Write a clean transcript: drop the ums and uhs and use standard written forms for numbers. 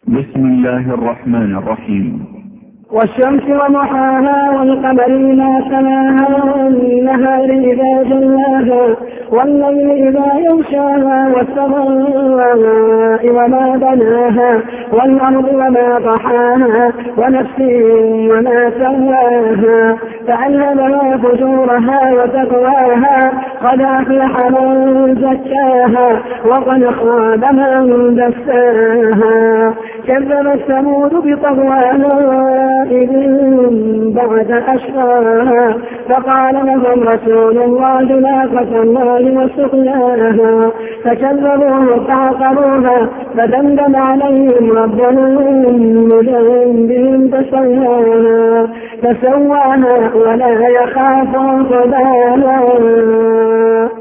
بسم الله الرحمن الرحيم. والشمس وضحاها والقمر إذا تلاها والنهار إذا جلاها والليل إذا يغشاها والسماء وما بناها والأرض وما طحاها ونفس وما سواها فألهمها فجورها وتقواها قد أفلح من زكاها وقد خاب من دساها كذبت ثمود بطغواها إذ بعد أشقاها فقال لهم رسول الله ناقة الله وسقياها فكذبوه فعقروها فدمدم عليهم ربهم بذنبهم فسواها ولا يخاف عقباها.